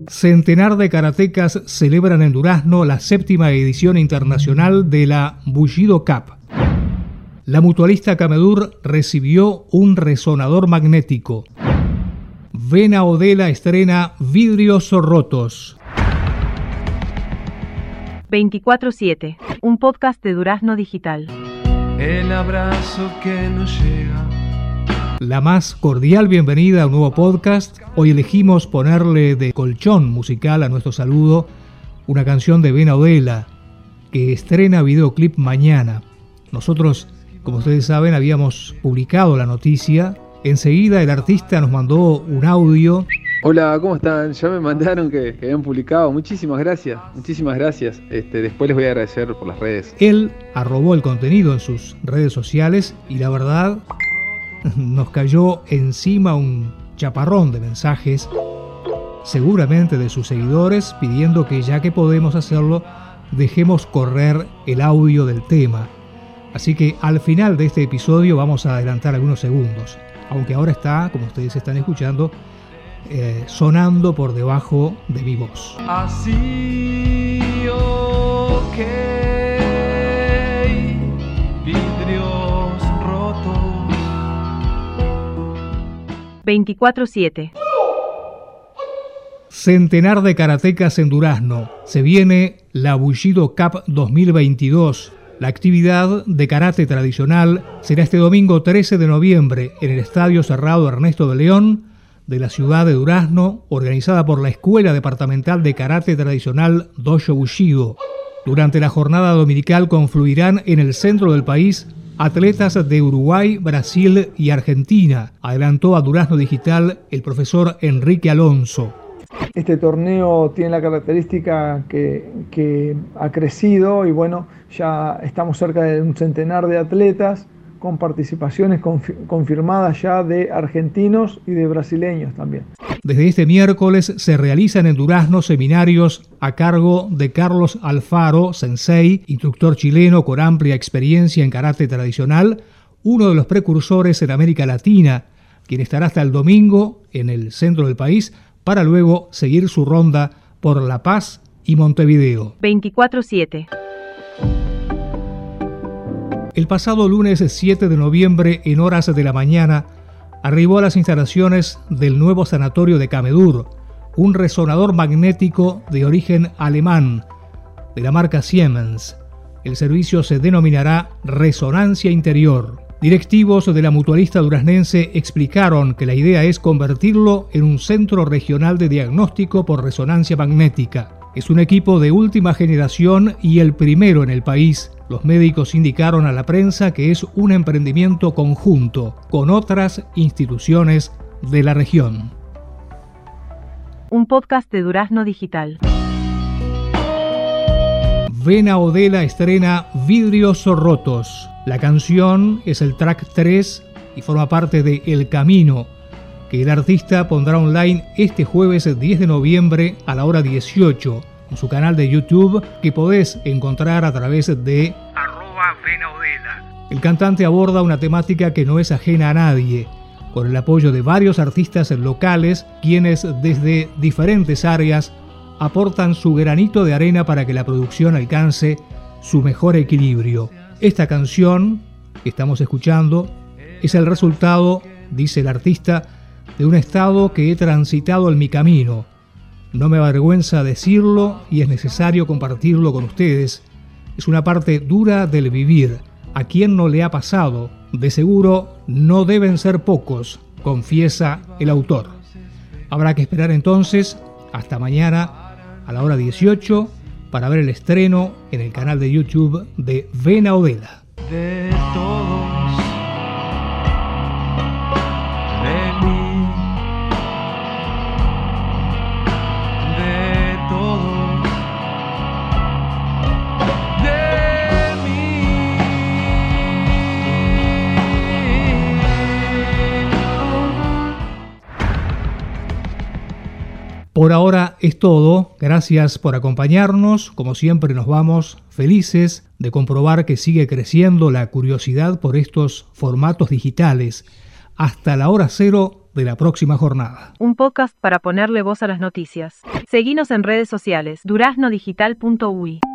Centenar de karatecas celebran en Durazno la 7ª edición internacional de la Bushido Cup. La mutualista Camedur recibió un resonador magnético. Vena Odela estrena Vidrios Rotos. 24/7, un podcast de Durazno Digital. El abrazo que nos llega. La más cordial bienvenida a un nuevo podcast. Hoy elegimos ponerle de colchón musical a nuestro saludo una canción de Vena Odela, que estrena videoclip mañana. Nosotros, como ustedes saben, habíamos publicado la noticia. Enseguida el artista nos mandó un audio. Hola, ¿cómo están? Ya me mandaron que habían publicado. Muchísimas gracias. Después les voy a agradecer por las redes. Él arrobó el contenido en sus redes sociales y la verdad nos cayó encima un chaparrón de mensajes, seguramente de sus seguidores, pidiendo que ya que podemos hacerlo, dejemos correr el audio del tema. Así que al final de este episodio vamos a adelantar algunos segundos, aunque ahora está, como ustedes están escuchando, sonando por debajo de mi voz. Así, ok, vidrios rotos. 24/7. Centenar de karatecas en Durazno. Se viene la Bushido Cup 2022. La actividad de karate tradicional será este domingo 13 de noviembre en el Estadio Cerrado Ernesto de León de la ciudad de Durazno, organizada por la Escuela Departamental de Karate Tradicional Dojo Bushido. Durante la jornada dominical confluirán en el centro del país atletas de Uruguay, Brasil y Argentina, adelantó a Durazno Digital el profesor Enrique Alonso. Este torneo tiene la característica que ha crecido y bueno, ya estamos cerca de un centenar de atletas con participaciones confirmadas ya de argentinos y de brasileños también. Desde este miércoles se realizan en Durazno seminarios a cargo de Carlos Alfaro, sensei, instructor chileno con amplia experiencia en karate tradicional, uno de los precursores en América Latina, quien estará hasta el domingo en el centro del país para luego seguir su ronda por La Paz y Montevideo. 24/7. El pasado lunes 7 de noviembre, en horas de la mañana, arribó a las instalaciones del nuevo sanatorio de Camedur un resonador magnético de origen alemán, de la marca Siemens. El servicio se denominará Resonancia Interior. Directivos de la mutualista duraznense explicaron que la idea es convertirlo en un centro regional de diagnóstico por resonancia magnética. Es un equipo de última generación y el primero en el país. Los médicos indicaron a la prensa que es un emprendimiento conjunto con otras instituciones de la región. Un podcast de Durazno Digital. Vena Odela estrena Vidrios Rotos. La canción es el track 3 y forma parte de El Camino, que el artista pondrá online este jueves 10 de noviembre a la hora 18 en su canal de YouTube, que podés encontrar a través de @VenaOdela. El cantante aborda una temática que no es ajena a nadie, con el apoyo de varios artistas locales, quienes desde diferentes áreas aportan su granito de arena para que la producción alcance su mejor equilibrio. Esta canción que estamos escuchando es el resultado, dice el artista, de un estado que he transitado en mi camino. No me avergüenza decirlo y es necesario compartirlo con ustedes. Es una parte dura del vivir. ¿A quién no le ha pasado? De seguro no deben ser pocos, confiesa el autor. Habrá que esperar entonces hasta mañana a la hora 18 para ver el estreno en el canal de YouTube de Vena Odela. De todos, de mí, de todos, de mí. Por ahora es todo. Gracias por acompañarnos. Como siempre nos vamos felices de comprobar que sigue creciendo la curiosidad por estos formatos digitales. Hasta la hora cero de la próxima jornada. Un podcast para ponerle voz a las noticias. Seguinos en redes sociales, duraznodigital.uy.